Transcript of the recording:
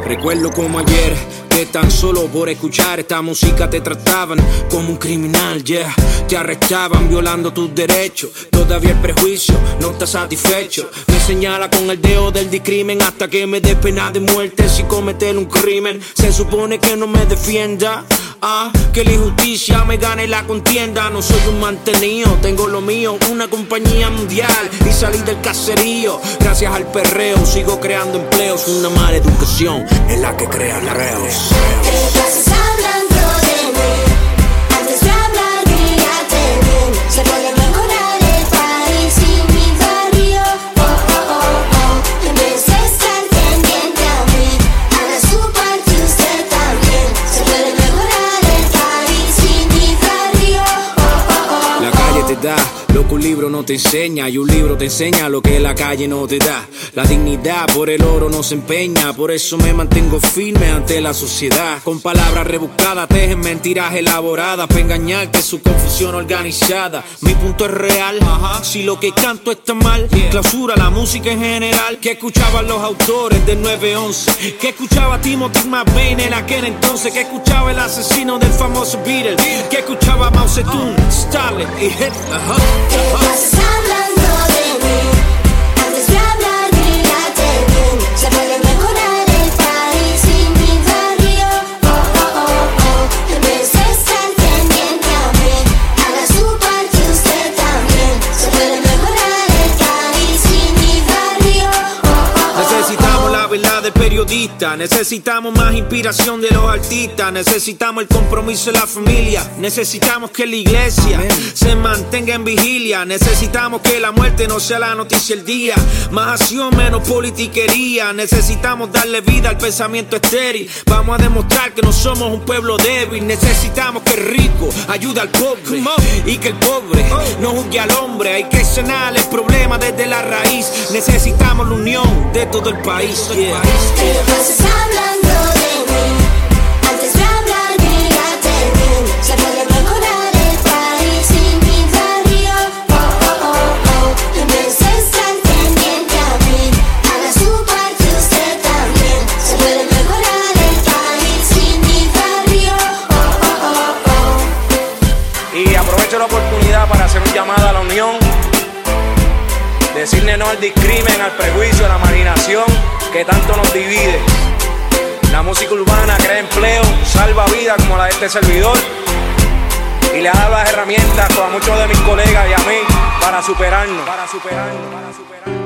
Recuerdo como ayer, que tan solo por escuchar esta música te trataban como un criminal, yeah. Te arrestaban violando tus derechos. Todavía el prejuicio no está satisfecho. Me señala con el dedo del discrimen hasta que me dé pena de muerte si cometer un crimen. Se supone que no me defienda, que la injusticia me gane la contienda. No soy un mantenido, tengo lo mío, una compañía mundial y salí del caserío. Gracias al perreo sigo creando empleos. Una mala educación es la que crea reos. Te pasas hablando de mí, antes de hablar mírate bien. Se puede mejorar el país y mi barrio, En vez de estar pendiente a mí, haga su parte usted también. Se puede mejorar el país y mi barrio, La calle te da lo que un libro no te enseña, y un libro te enseña lo que la calle no te da. La dignidad por el oro no se empeña, por eso me mantengo firme ante la sociedad. Con palabras rebuscadas tejen mentiras elaboradas para engañarte, su confusión organizada. Mi punto es real, si lo que canto está mal, clausura la música en general. Que escuchaban los autores del 911, que escuchaba Timothy McVeigh en aquel entonces, que escuchaba el asesino del famoso Beatle, que escuchaba Mao Zedong, Stalin y Hitler. Te pasas hablando de mí, antes de hablar mírate bien. Se puede mejorar el país y mi barrio, En vez de estar pendiente a mí, haga su parte usted también. Se puede mejorar el país y mi barrio, Necesitamos la verdad del periodista, necesitamos más inspiración de los artistas, necesitamos el compromiso de la familia, necesitamos que la iglesia se mantenga en vigilia, necesitamos que la muerte no sea la noticia del día, más acción, menos politiquería, necesitamos darle vida al pensamiento estéril, vamos a demostrar que no somos un pueblo débil, necesitamos que el rico ayude al pobre y que el pobre no juzgue al hombre, hay que sanar el problema desde la raíz, necesitamos la unión de todo el país, yeah. Te pasas hablando de mí, antes de hablar mírate bien. Se puede mejorar el país y mi barrio, En vez de estar pendiente a mí, haga su parte usted también. Se puede mejorar el país y mi barrio, Y aprovecho la oportunidad para hacer un llamado a la unión, decirle no al discrimen, al prejuicio, a la marginación que tanto nos divide. La música urbana crea empleo, salva vidas como la de este servidor, y le ha dado las herramientas a muchos de mis colegas y a mí para superarnos.